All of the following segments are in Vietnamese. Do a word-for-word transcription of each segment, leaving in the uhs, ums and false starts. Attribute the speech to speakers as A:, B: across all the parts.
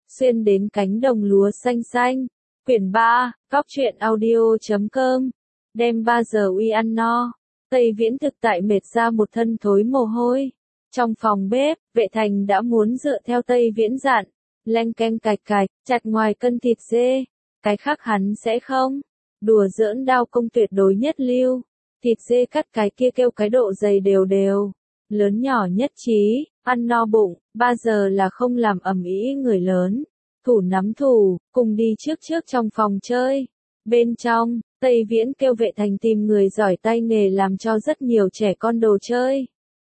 A: xuyên đến cánh đồng lúa xanh xanh. Quyển ba, Cóc truyện audio chấm com. Đêm ba giờ uy ăn no. Tây Viễn thực tại mệt ra một thân thối mồ hôi. Trong phòng bếp, Vệ Thành đã muốn dựa theo Tây Viễn dặn, leng keng cạch cạch, chặt ngoài cân thịt dê. Cái khác hắn sẽ không. Đùa giỡn đao công tuyệt đối nhất lưu. Thịt dê cắt cái kia kêu cái độ dày đều đều. Lớn nhỏ nhất trí, ăn no bụng, ba giờ là không làm ầm ĩ người lớn. Thủ nắm thủ, cùng đi trước trước trong phòng chơi. Bên trong, Tây Viễn kêu Vệ Thành tìm người giỏi tay nghề làm cho rất nhiều trẻ con đồ chơi.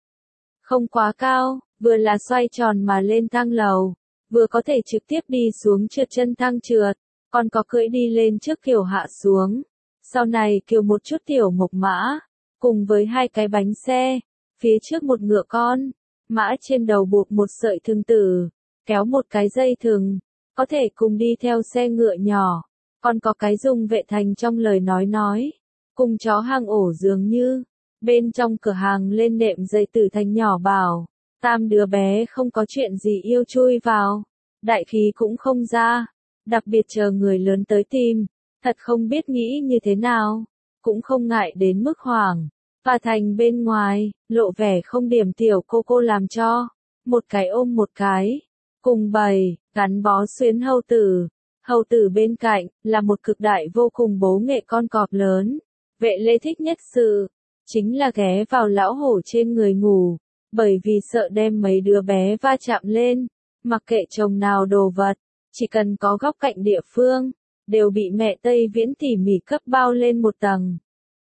A: Không quá cao, vừa là xoay tròn mà lên thang lầu, vừa có thể trực tiếp đi xuống trượt chân thang trượt, còn có cưỡi đi lên trước kiểu hạ xuống. Sau này kiểu một chút tiểu mộc mã, cùng với hai cái bánh xe, phía trước một ngựa con, mã trên đầu buộc một sợi thừng tử, kéo một cái dây thừng, có thể cùng đi theo xe ngựa nhỏ, còn có cái dùng Vệ Thành trong lời nói nói, cùng chó hang ổ dường như, bên trong cửa hàng lên nệm dây tử thành nhỏ bảo, tam đứa bé không có chuyện gì yêu chui vào, đại khí cũng không ra, đặc biệt chờ người lớn tới tìm, thật không biết nghĩ như thế nào, cũng không ngại đến mức hoảng. Và Thành bên ngoài, lộ vẻ không điểm tiểu cô cô làm cho, một cái ôm một cái, cùng bầy, gắn bó xuyến hầu tử. Hầu tử bên cạnh, là một cực đại vô cùng bố nghệ con cọp lớn. Vệ Lê thích nhất sự, chính là ghé vào lão hổ trên người ngủ, bởi vì sợ đem mấy đứa bé va chạm lên, mặc kệ chồng nào đồ vật, chỉ cần có góc cạnh địa phương, đều bị mẹ Tây Viễn tỉ mỉ cấp bao lên một tầng.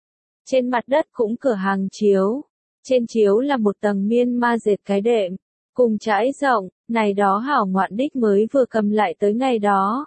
A: Trên mặt đất cũng cửa hàng chiếu, trên chiếu là một tầng miên ma dệt cái đệm, cùng trải rộng, này đó hảo ngoạn đích mới vừa cầm lại tới ngày đó.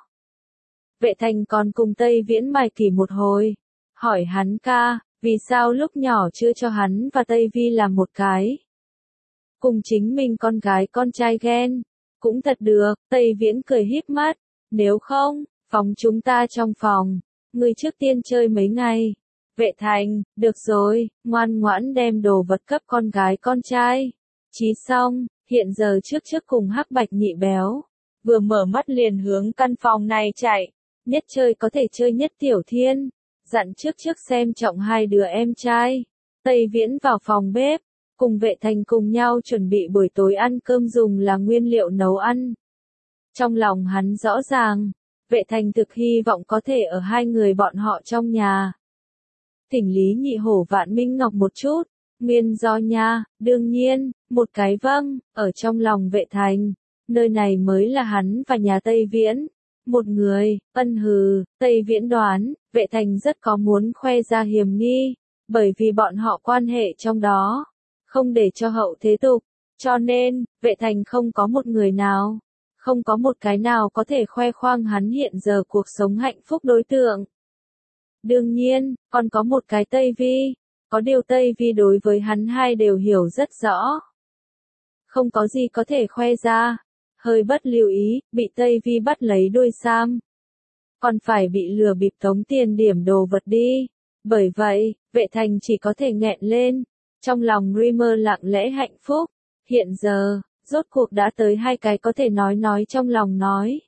A: Vệ Thành còn cùng Tây Viễn mài tỉ một hồi, hỏi hắn ca, vì sao lúc nhỏ chưa cho hắn và Tây Vi làm một cái. Cùng chính mình con gái con trai ghen, cũng thật được, Tây Viễn cười híp mắt, nếu không, phòng chúng ta trong phòng, người trước tiên chơi mấy ngày. Vệ Thành, được rồi, ngoan ngoãn đem đồ vật cấp con gái con trai. Chí xong, hiện giờ trước trước cùng Hắc Bạch nhị béo, vừa mở mắt liền hướng căn phòng này chạy, nhất chơi có thể chơi nhất Tiểu Thiên, dặn trước trước xem trọng hai đứa em trai. Tây Viễn vào phòng bếp, cùng Vệ Thành cùng nhau chuẩn bị buổi tối ăn cơm dùng là nguyên liệu nấu ăn. Trong lòng hắn rõ ràng, Vệ Thành thực hy vọng có thể ở hai người bọn họ trong nhà. Thỉnh Lý Nhị Hổ Vạn Minh Ngọc một chút, nguyên do nha, đương nhiên, một cái vâng, ở trong lòng Vệ Thành, nơi này mới là hắn và nhà Tây Viễn. Một người, ân hừ, Tây Viễn đoán, Vệ Thành rất có muốn khoe ra hiểm nghi, bởi vì bọn họ quan hệ trong đó, không để cho hậu thế tục, cho nên, Vệ Thành không có một người nào, không có một cái nào có thể khoe khoang hắn hiện giờ cuộc sống hạnh phúc đối tượng. Đương nhiên, còn có một cái Tây Vi, có điều Tây Vi đối với hắn hai đều hiểu rất rõ. Không có gì có thể khoe ra, hơi bất lưu ý, bị Tây Vi bắt lấy đuôi sam. Còn phải bị lừa bịp tống tiền điểm đồ vật đi. Bởi vậy, Vệ Thành chỉ có thể nghẹn lên. Trong lòng Dreamer lặng lẽ hạnh phúc. Hiện giờ, rốt cuộc đã tới hai cái có thể nói nói trong lòng nói.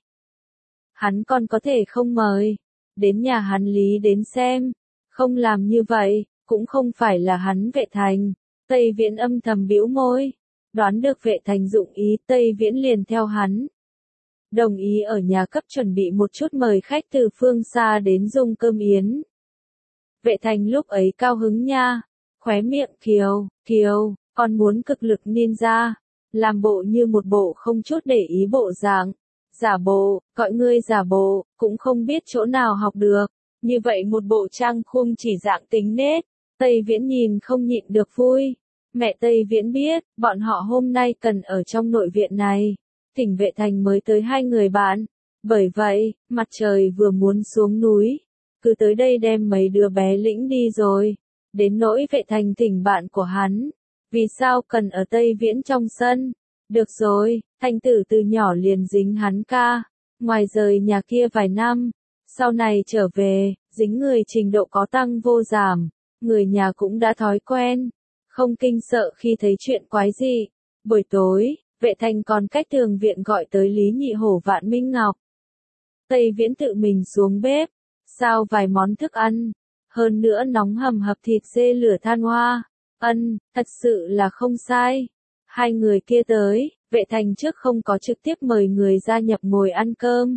A: Hắn còn có thể không mời. Đến nhà hắn Lý đến xem. Không làm như vậy, cũng không phải là hắn Vệ Thành. Tây Viễn âm thầm bĩu môi. Đoán được Vệ Thành dụng ý, Tây Viễn liền theo hắn. Đồng ý ở nhà cấp chuẩn bị một chút mời khách từ phương xa đến dùng cơm yến. Vệ Thành lúc ấy cao hứng nha, khóe miệng kiều, kiều, còn muốn cực lực ninja, làm bộ như một bộ không chút để ý bộ dạng. Giả bộ, gọi ngươi giả bộ, cũng không biết chỗ nào học được. Như vậy một bộ trang khung chỉ dạng tính nết, Tây Viễn nhìn không nhịn được vui. Mẹ Tây Viễn biết, bọn họ hôm nay cần ở trong nội viện này. Thỉnh Vệ Thành mới tới hai người bạn. Bởi vậy, mặt trời vừa muốn xuống núi. Cứ tới đây đem mấy đứa bé lĩnh đi rồi. Đến nỗi Vệ Thành thỉnh bạn của hắn. Vì sao cần ở Tây Viễn trong sân? Được rồi, Thành tử từ nhỏ liền dính hắn ca. Ngoài rời nhà kia vài năm. Sau này trở về, dính người trình độ có tăng vô giảm. Người nhà cũng đã thói quen. Không kinh sợ khi thấy chuyện quái dị. Buổi tối, Vệ Thành còn cách tường viện gọi tới Lý Nhị Hổ Vạn Minh Ngọc. Tây Viễn tự mình xuống bếp, sao vài món thức ăn, hơn nữa nóng hầm hập thịt dê lửa than hoa. Ân, thật sự là không sai. Hai người kia tới, Vệ Thành trước không có trực tiếp mời người gia nhập ngồi ăn cơm,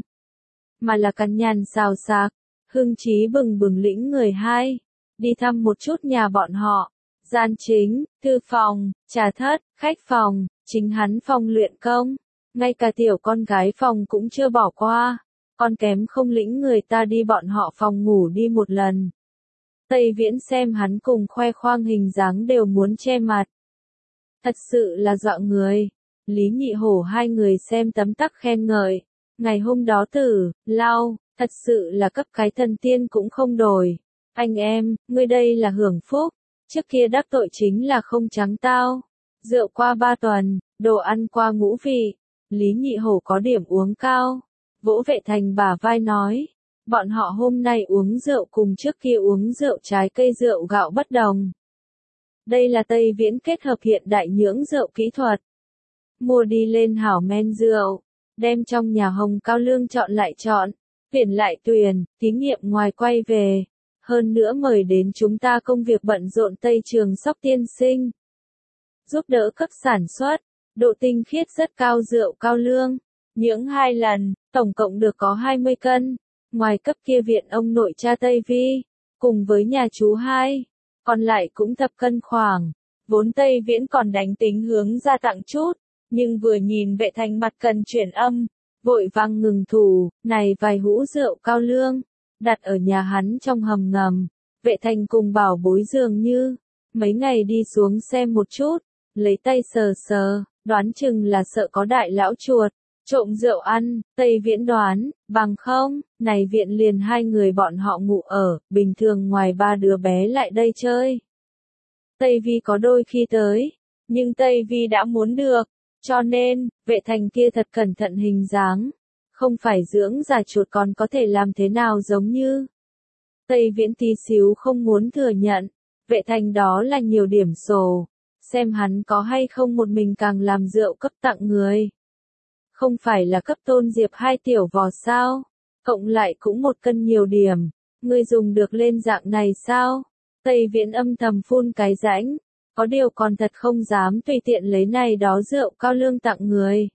A: mà là cằn nhằn xào xạc, hưng trí bừng bừng lĩnh người hai, đi thăm một chút nhà bọn họ, gian chính, thư phòng, trà thất, khách phòng, chính hắn phòng luyện công, ngay cả tiểu con gái phòng cũng chưa bỏ qua, còn kém không lĩnh người ta đi bọn họ phòng ngủ đi một lần. Tây Viễn xem hắn cùng khoe khoang hình dáng đều muốn che mặt. Thật sự là dọa người. Lý Nhị Hổ hai người xem tấm tắc khen ngợi. Ngày hôm đó tử, lao, thật sự là cấp cái thần tiên cũng không đổi. Anh em, ngươi đây là hưởng phúc. Trước kia đắc tội chính là không trắng tao. Rượu qua ba tuần, đồ ăn qua ngũ vị. Lý Nhị Hổ có điểm uống cao. Vỗ Vệ Thành bả vai nói. Bọn họ hôm nay uống rượu cùng trước kia uống rượu trái cây rượu gạo bất đồng. Đây là Tây Viễn kết hợp hiện đại nhưỡng rượu kỹ thuật. Mua đi lên hảo men rượu, đem trong nhà hồng cao lương chọn lại chọn, tuyển lại tuyển, thí nghiệm ngoài quay về. Hơn nữa mời đến chúng ta công việc bận rộn Tây Trường Sóc tiên sinh. Giúp đỡ cấp sản xuất, độ tinh khiết rất cao rượu cao lương. Những hai lần, tổng cộng được có hai mươi cân. Ngoài cấp kia viện ông nội cha Tây Vi, cùng với nhà chú hai, còn lại cũng thập cân khoảng. Vốn Tây Viễn còn đánh tính hướng ra tặng chút, nhưng vừa nhìn Vệ Thành mặt cần chuyển âm, vội vàng ngừng thủ, này vài hũ rượu cao lương, đặt ở nhà hắn trong hầm ngầm. Vệ Thành cùng bảo bối dường như, mấy ngày đi xuống xem một chút, lấy tay sờ sờ, đoán chừng là sợ có đại lão chuột. Trộm rượu ăn, Tây Viễn đoán, bằng không, này viện liền hai người bọn họ ngủ ở, bình thường ngoài ba đứa bé lại đây chơi. Tây Vi có đôi khi tới, nhưng Tây Vi đã muốn được, cho nên, Vệ Thành kia thật cẩn thận hình dáng, không phải dưỡng già chuột còn có thể làm thế nào giống như. Tây Viễn tí xíu không muốn thừa nhận, Vệ Thành đó là nhiều điểm sổ, xem hắn có hay không một mình càng làm rượu cấp tặng người. Không phải là cấp Tôn Diệp hai tiểu vò sao? Cộng lại cũng một cân nhiều điểm. Ngươi dùng được lên dạng này sao? Tây Viễn âm thầm phun cái rãnh. Có điều còn thật không dám tùy tiện lấy này đó rượu cao lương tặng người.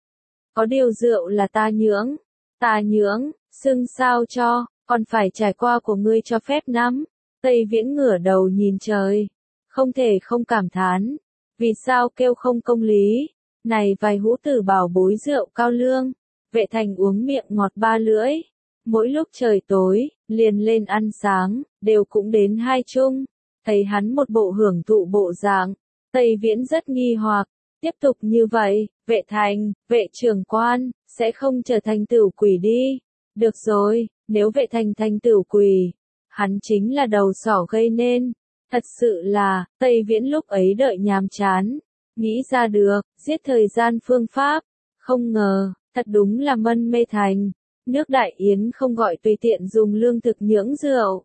A: Có điều rượu là ta nhưỡng. Ta nhưỡng, xưng sao cho, còn phải trải qua của ngươi cho phép nắm. Tây Viễn ngửa đầu nhìn trời. Không thể không cảm thán. Vì sao kêu không công lý? Này vài hũ tử bảo bối rượu cao lương, Vệ Thành uống miệng ngọt ba lưỡi. Mỗi lúc trời tối, liền lên ăn sáng, đều cũng đến hai chung. Thấy hắn một bộ hưởng thụ bộ dạng, Tây Viễn rất nghi hoặc. Tiếp tục như vậy, Vệ Thành, Vệ trưởng quan, sẽ không trở thành tử quỷ đi. Được rồi, nếu Vệ Thành thành tử quỷ, hắn chính là đầu sỏ gây nên. Thật sự là, Tây Viễn lúc ấy đợi nhàm chán. Nghĩ ra được, giết thời gian phương pháp, không ngờ, thật đúng là mân mê thành, nước Đại Yến không gọi tùy tiện dùng lương thực nhưỡng rượu.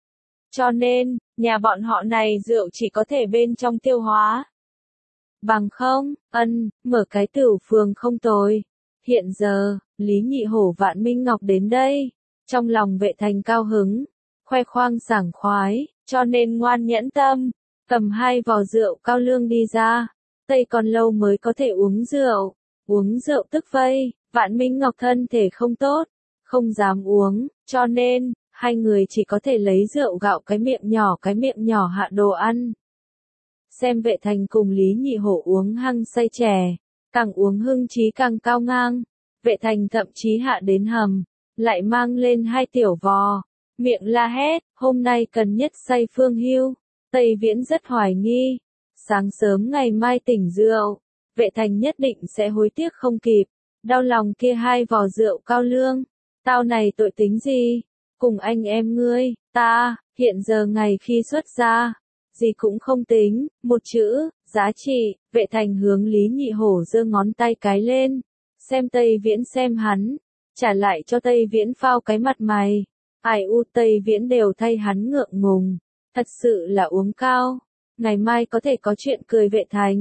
A: Cho nên, nhà bọn họ này rượu chỉ có thể bên trong tiêu hóa. Bằng không, ân, mở cái tửu phường không tồi. Hiện giờ, Lý Nhị Hổ Vạn Minh Ngọc đến đây, trong lòng Vệ Thành cao hứng, khoe khoang sảng khoái, cho nên ngoan nhẫn tâm, cầm hai vò rượu cao lương đi ra. Tây còn lâu mới có thể uống rượu, uống rượu tức vây, Vạn Minh Ngọc thân thể không tốt, không dám uống, cho nên, hai người chỉ có thể lấy rượu gạo cái miệng nhỏ cái miệng nhỏ hạ đồ ăn. Xem Vệ Thành cùng Lý Nhị Hổ uống hăng say chè, càng uống hưng trí càng cao ngang, Vệ Thành thậm chí hạ đến hầm, lại mang lên hai tiểu vò, miệng la hét, hôm nay cần nhất say phương hưu, Tây Viễn rất hoài nghi. Sáng sớm ngày mai tỉnh rượu, Vệ Thành nhất định sẽ hối tiếc không kịp, đau lòng kia hai vò rượu cao lương, tao này tội tính gì, cùng anh em ngươi, ta, hiện giờ ngày khi xuất ra, gì cũng không tính, một chữ, giá trị, Vệ Thành hướng Lý Nhị Hổ giơ ngón tay cái lên, xem Tây Viễn xem hắn, trả lại cho Tây Viễn phao cái mặt mày, ai u Tây Viễn đều thay hắn ngượng ngùng, thật sự là uống cao. Ngày mai có thể có chuyện cười Vệ Thành,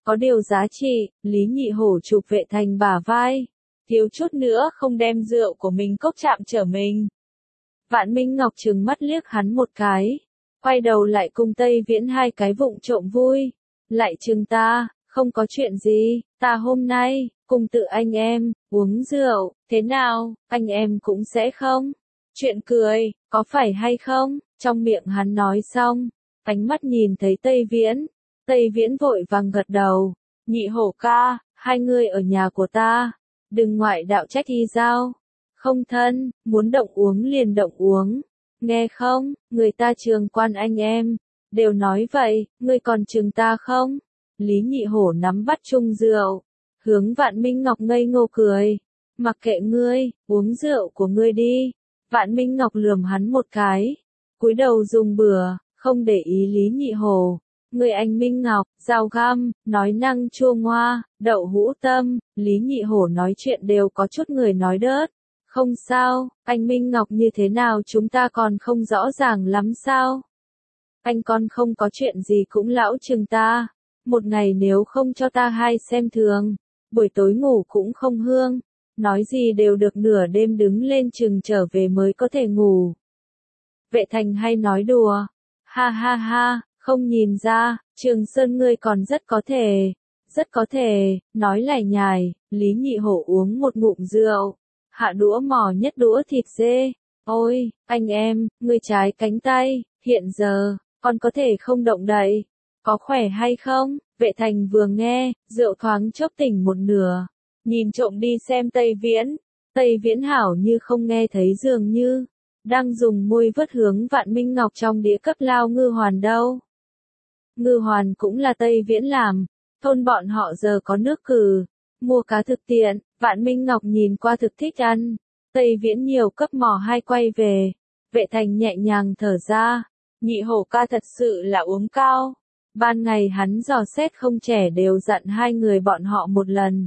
A: có điều giá trị, Lý Nhị Hổ chụp Vệ Thành bả vai, thiếu chút nữa không đem rượu của mình cốc chạm trở mình. Vạn Minh Ngọc trừng mắt liếc hắn một cái, quay đầu lại cùng Tây Viễn hai cái vụng trộm vui, lại trừng ta, không có chuyện gì, ta hôm nay, cùng tự anh em, uống rượu, thế nào, anh em cũng sẽ không? Chuyện cười, có phải hay không? Trong miệng hắn nói xong, ánh mắt nhìn thấy Tây Viễn, Tây Viễn vội vàng gật đầu, Nhị Hổ ca, hai người ở nhà của ta, đừng ngoại đạo trách y giao, không thân, muốn động uống liền động uống, nghe không, người ta trường quan anh em, đều nói vậy, ngươi còn trường ta không? Lý Nhị Hổ nắm bắt chung rượu, hướng Vạn Minh Ngọc ngây ngô cười, mặc kệ ngươi, uống rượu của ngươi đi. Vạn Minh Ngọc lườm hắn một cái, cúi đầu dùng bừa, không để ý Lý Nhị Hổ. Người anh Minh Ngọc, dao găm, nói năng chua ngoa, đậu hũ tâm, Lý Nhị Hổ nói chuyện đều có chút người nói đớt. Không sao, anh Minh Ngọc như thế nào chúng ta còn không rõ ràng lắm sao? Anh con không có chuyện gì cũng lão chừng ta, một ngày nếu không cho ta hai xem thường, buổi tối ngủ cũng không hương, nói gì đều được nửa đêm đứng lên chừng trở về mới có thể ngủ. Vệ Thành hay nói đùa, ha ha ha, không nhìn ra, Trường Sơn ngươi còn rất có thể, rất có thể, nói lải nhải, Lý Nhị Hổ uống một ngụm rượu, hạ đũa mỏ nhất đũa thịt dê, ôi, anh em, ngươi trái cánh tay, hiện giờ, còn có thể không động đậy, có khỏe hay không? Vệ Thành vừa nghe, rượu thoáng chốc tỉnh một nửa, nhìn trộm đi xem Tây Viễn, Tây Viễn hảo như không nghe thấy dường như, đang dùng môi vớt hướng Vạn Minh Ngọc trong đĩa cấp lao ngư hoàn đâu. Ngư hoàn cũng là Tây Viễn làm, thôn bọn họ giờ có nước cừ, mua cá thực tiện, Vạn Minh Ngọc nhìn qua thực thích ăn, Tây Viễn nhiều cấp mỏ hai quay về, Vệ Thành nhẹ nhàng thở ra, Nhị Hổ ca thật sự là uống cao. Ban ngày hắn dò xét không trẻ đều dặn hai người bọn họ một lần.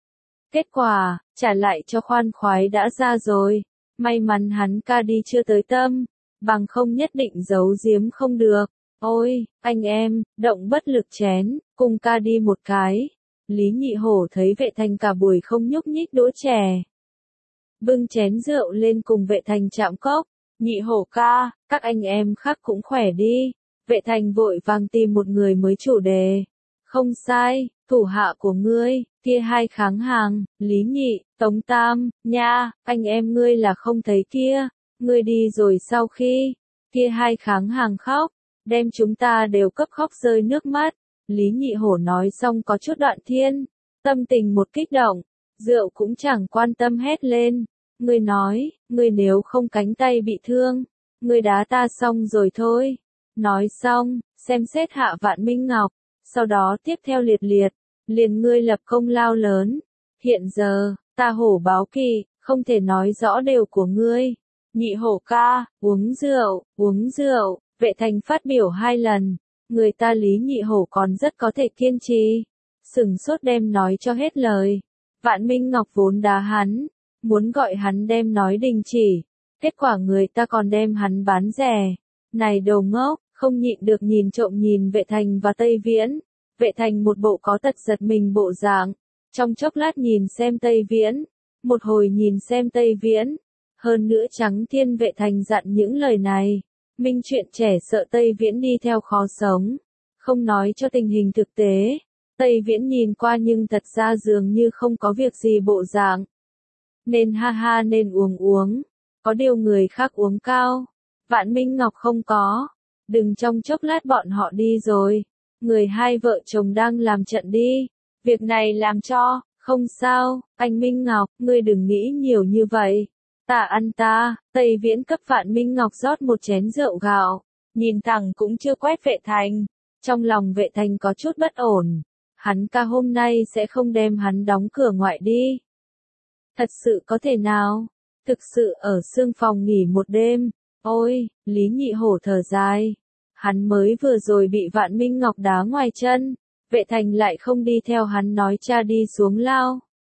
A: Kết quả, trả lại cho khoan khoái đã ra rồi, may mắn hắn ca đi chưa tới tâm, bằng không nhất định giấu giếm không được. Ôi, anh em, động bất lực chén, cùng ca đi một cái. Lý Nhị Hổ thấy Vệ Thành cả buổi không nhúc nhích đũa chè. Bưng chén rượu lên cùng Vệ Thành chạm cốc, Nhị Hổ ca, các anh em khác cũng khỏe đi. Vệ Thành vội vàng tìm một người mới chủ đề. Không sai, thủ hạ của ngươi, kia hai kháng hàng, Lý Nhị, Tống Tam, nha, anh em ngươi là không thấy kia, ngươi đi rồi sau khi, kia hai kháng hàng khóc, đem chúng ta đều cấp khóc rơi nước mắt. Lý Nhị Hổ nói xong có chút đoạn thiên, tâm tình một kích động, rượu cũng chẳng quan tâm hét lên. Ngươi nói, ngươi nếu không cánh tay bị thương, ngươi đá ta xong rồi thôi. Nói xong, xem xét hạ Vạn Minh Ngọc, sau đó tiếp theo liệt liệt, liền ngươi lập công lao lớn. Hiện giờ, ta hổ báo kỳ, không thể nói rõ đều của ngươi. Nhị Hổ ca, uống rượu, uống rượu, Vệ Thành phát biểu hai lần, người ta Lý Nhị Hổ còn rất có thể kiên trì. Sừng sốt đem nói cho hết lời. Vạn Minh Ngọc vốn đá hắn, muốn gọi hắn đem nói đình chỉ, kết quả người ta còn đem hắn bán rẻ. Này đồ ngốc, không nhịn được nhìn trộm nhìn Vệ Thành và Tây Viễn. Vệ Thành một bộ có tật giật mình bộ dạng, trong chốc lát nhìn xem Tây Viễn, một hồi nhìn xem Tây Viễn. Hơn nữa trắng thiên Vệ Thành dặn những lời này, minh chuyện trẻ sợ Tây Viễn đi theo khó sống, không nói cho tình hình thực tế. Tây Viễn nhìn qua nhưng thật ra dường như không có việc gì bộ dạng. Nên ha ha nên uống uống, có điều người khác uống cao. Vạn Minh Ngọc không có, đừng trong chốc lát bọn họ đi rồi, người hai vợ chồng đang làm trận đi, việc này làm cho, không sao, anh Minh Ngọc, ngươi đừng nghĩ nhiều như vậy, ta ăn ta. Tây Viễn cấp Vạn Minh Ngọc rót một chén rượu gạo, nhìn thẳng cũng chưa quét Vệ Thành, trong lòng Vệ Thành có chút bất ổn, hắn ca hôm nay sẽ không đem hắn đóng cửa ngoại đi. Thật sự có thể nào, thực sự ở sương phòng nghỉ một đêm. Ôi, Lý Nhị Hổ thở dài, hắn mới vừa rồi bị Vạn Minh Ngọc đá ngoài chân, Vệ Thành lại không đi theo hắn nói cha đi xuống lao.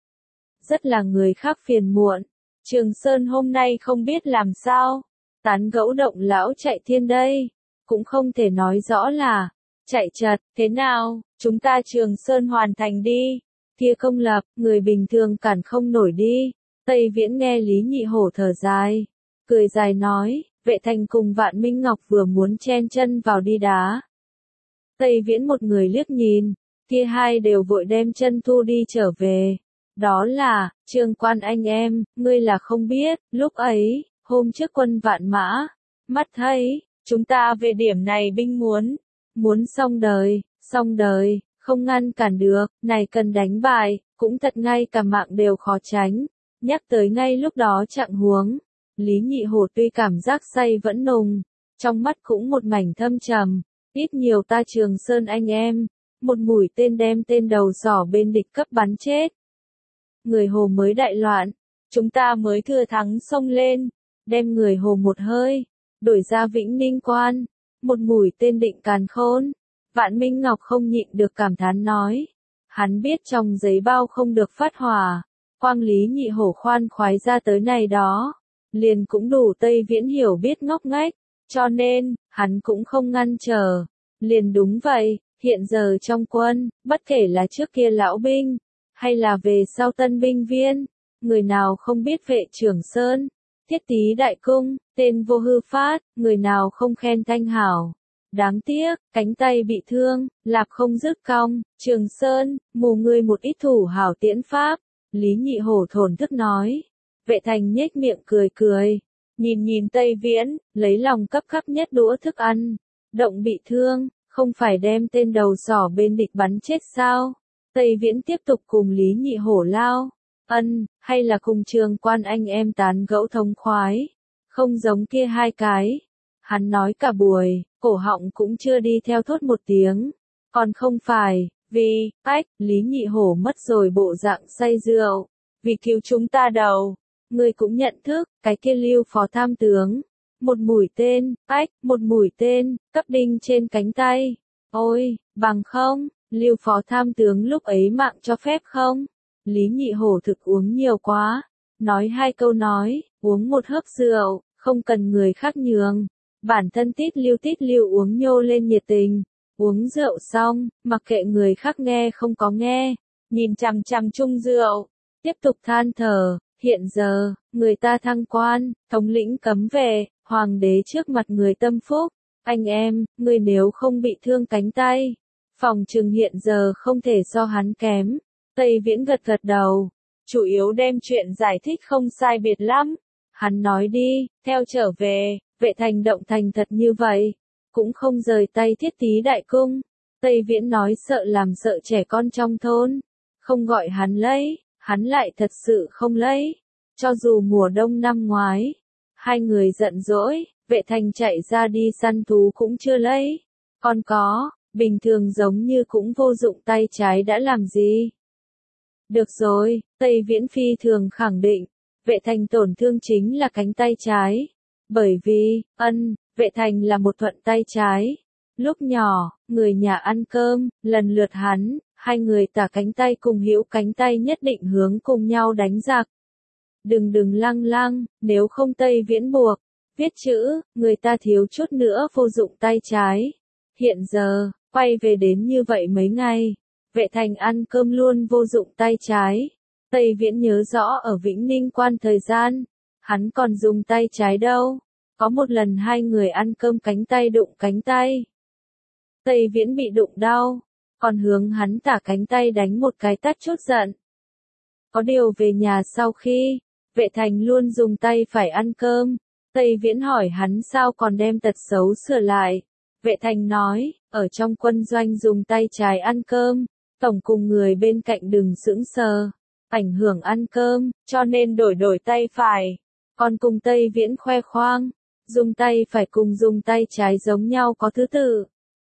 A: Rất là người khác phiền muộn, Trường Sơn hôm nay không biết làm sao, tán gẫu động lão chạy thiên đây, cũng không thể nói rõ là, chạy chật, thế nào, chúng ta Trường Sơn hoàn thành đi. Kia công lập, người bình thường cản không nổi đi. Tây Viễn nghe Lý Nhị Hổ thở dài, cười dài nói, Vệ Thành cùng Vạn Minh Ngọc vừa muốn chen chân vào đi đá. Tây Viễn một người liếc nhìn, kia hai đều vội đem chân thu đi trở về. Đó là, Trương Quan anh em, ngươi là không biết, lúc ấy, hôm trước quân vạn mã, mắt thấy, chúng ta về điểm này binh muốn, muốn xong đời, xong đời, không ngăn cản được, này cần đánh bại, cũng thật ngay cả mạng đều khó tránh. Nhắc tới ngay lúc đó trạng huống, Lý Nhị Hổ tuy cảm giác say vẫn nùng, trong mắt cũng một mảnh thâm trầm, ít nhiều ta Trường Sơn anh em, một mũi tên đem tên đầu giỏ bên địch cấp bắn chết. Người Hồ mới đại loạn, chúng ta mới thừa thắng xông lên, đem người Hồ một hơi, đổi ra Vĩnh Ninh Quan, một mũi tên định càn khôn. Vạn Minh Ngọc không nhịn được cảm thán nói, hắn biết trong giấy bao không được phát hỏa, quang Lý Nhị Hổ khoan khoái ra tới này đó, liền cũng đủ Tây Viễn hiểu biết ngốc nghếch, cho nên, hắn cũng không ngăn trở, liền đúng vậy, hiện giờ trong quân, bất kể là trước kia lão binh, hay là về sau tân binh viên, người nào không biết Vệ Trường Sơn, Thiết Tý Đại Cung, tên vô hư phát, người nào không khen thanh hảo. Đáng tiếc, cánh tay bị thương, lạp không dứt cong, Trường Sơn, mù ngươi một ít thủ hảo tiễn pháp. Lý Nhị Hổ thổn thức nói. Vệ Thành nhếch miệng cười cười, nhìn nhìn Tây Viễn, lấy lòng cấp khắp nhất đũa thức ăn. Động bị thương, không phải đem tên đầu sỏ bên địch bắn chết sao? Tây Viễn tiếp tục cùng Lý Nhị Hổ lao. Ân, hay là cùng Trường Quan anh em tán gẫu thông khoái. Không giống kia hai cái. Hắn nói cả buổi, cổ họng cũng chưa đi theo thốt một tiếng. Còn không phải, vì, ách, Lý Nhị Hổ mất rồi bộ dạng say rượu. Vì cứu chúng ta đầu. Người cũng nhận thức, cái kia Lưu phó tham tướng. Một mũi tên, ách, một mũi tên, cấp đinh trên cánh tay. Ôi, bằng không, Lưu phó tham tướng lúc ấy mạng cho phép không? Lý Nhị Hổ thực uống nhiều quá. Nói hai câu nói, uống một hớp rượu, không cần người khác nhường. Bản thân tít lưu tít lưu uống nhô lên nhiệt tình. Uống rượu xong, mặc kệ người khác nghe không có nghe. Nhìn chằm chằm chung rượu. Tiếp tục than thở, hiện giờ, người ta thăng quan, thống lĩnh cấm vệ, hoàng đế trước mặt người tâm phúc. Anh em, người nếu không bị thương cánh tay, phòng trừng hiện giờ không thể so hắn kém. Tây Viễn gật gật đầu, chủ yếu đem chuyện giải thích không sai biệt lắm. Hắn nói đi, theo trở về, Vệ Thành động thành thật như vậy, cũng không rời tay Thiết Tý Đại Cung. Tây Viễn nói sợ làm sợ trẻ con trong thôn, không gọi hắn lấy, hắn lại thật sự không lấy. Cho dù mùa đông năm ngoái, hai người giận dỗi, Vệ Thành chạy ra đi săn thú cũng chưa lấy. Còn có, bình thường giống như cũng vô dụng tay trái đã làm gì. Được rồi, Tây Viễn phi thường khẳng định, Vệ Thành tổn thương chính là cánh tay trái. Bởi vì, ân, Vệ Thành là một thuận tay trái. Lúc nhỏ, người nhà ăn cơm, lần lượt hắn, hai người tả cánh tay cùng hữu cánh tay nhất định hướng cùng nhau đánh giặc. Đừng đừng lăng lăng, nếu không Tây Viễn buộc, viết chữ, người ta thiếu chút nữa vô dụng tay trái. Hiện giờ, quay về đến như vậy mấy ngày, Vệ Thành ăn cơm luôn vô dụng tay trái. Tây Viễn nhớ rõ ở Vĩnh Ninh Quan thời gian, hắn còn dùng tay trái đâu. Có một lần hai người ăn cơm cánh tay đụng cánh tay. Tây Viễn bị đụng đau, còn hướng hắn tả cánh tay đánh một cái tát chốt giận. Có điều về nhà sau khi, Vệ Thành luôn dùng tay phải ăn cơm. Tây Viễn hỏi hắn sao còn đem tật xấu sửa lại. Vệ Thành nói, ở trong quân doanh dùng tay trái ăn cơm, tổng cùng người bên cạnh đừng sững sờ, ảnh hưởng ăn cơm, cho nên đổi đổi tay phải. Còn cùng Tây Viễn khoe khoang, dùng tay phải cùng dùng tay trái giống nhau có thứ tự.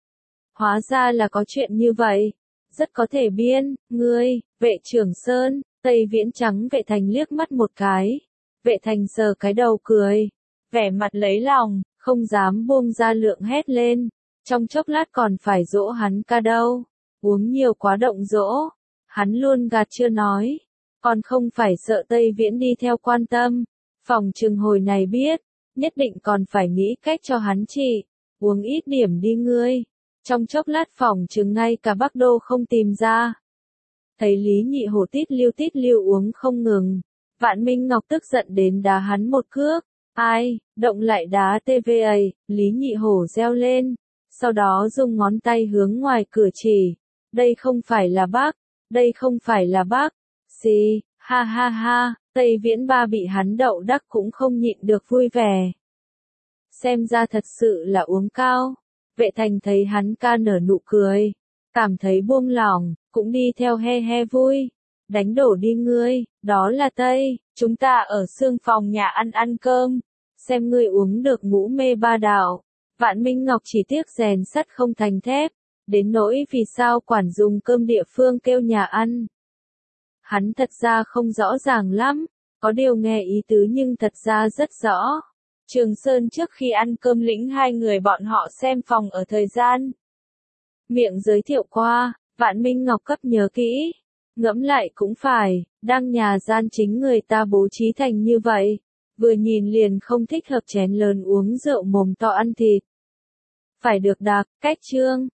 A: Hóa ra là có chuyện như vậy, rất có thể biên, ngươi, Vệ Trường Sơn. Tây Viễn trắng Vệ Thành liếc mắt một cái. Vệ Thành sờ cái đầu cười, vẻ mặt lấy lòng, không dám buông ra lượng hét lên. Trong chốc lát còn phải dỗ hắn ca đâu. Uống nhiều quá động dỗ. Hắn luôn gạt chưa nói. Còn không phải sợ Tây Viễn đi theo quan tâm. Phòng trừng hồi này biết, nhất định còn phải nghĩ cách cho hắn trị. Uống ít điểm đi ngươi. Trong chốc lát phỏng chừng ngay cả Bắc Đô không tìm ra. Thấy Lý Nhị Hổ tít liêu tít liêu uống không ngừng. Vạn Minh Ngọc tức giận đến đá hắn một cước. Ai, động lại đá tê vê a, Lý Nhị Hổ reo lên. Sau đó dùng ngón tay hướng ngoài cửa chỉ. Đây không phải là bác, đây không phải là bác. Xì, ha ha ha, Tây Viễn Ba bị hắn đậu đắc cũng không nhịn được vui vẻ. Xem ra thật sự là uống cao. Vệ Thành thấy hắn ca nở nụ cười. Cảm thấy buông lỏng, cũng đi theo he he vui. Đánh đổ đi ngươi, đó là Tây, chúng ta ở xương phòng nhà ăn ăn cơm. Xem ngươi uống được ngũ mê ba đạo. Vạn Minh Ngọc chỉ tiếc rèn sắt không thành thép. Đến nỗi vì sao quản dùng cơm địa phương kêu nhà ăn. Hắn thật ra không rõ ràng lắm, có điều nghe ý tứ nhưng thật ra rất rõ. Trường Sơn trước khi ăn cơm lĩnh hai người bọn họ xem phòng ở thời gian. Miệng giới thiệu qua, Vạn Minh Ngọc cấp nhớ kỹ. Ngẫm lại cũng phải, đang nhà gian chính người ta bố trí thành như vậy. Vừa nhìn liền không thích hợp chén lớn uống rượu mồm to ăn thịt. Phải được đạc, cách trương,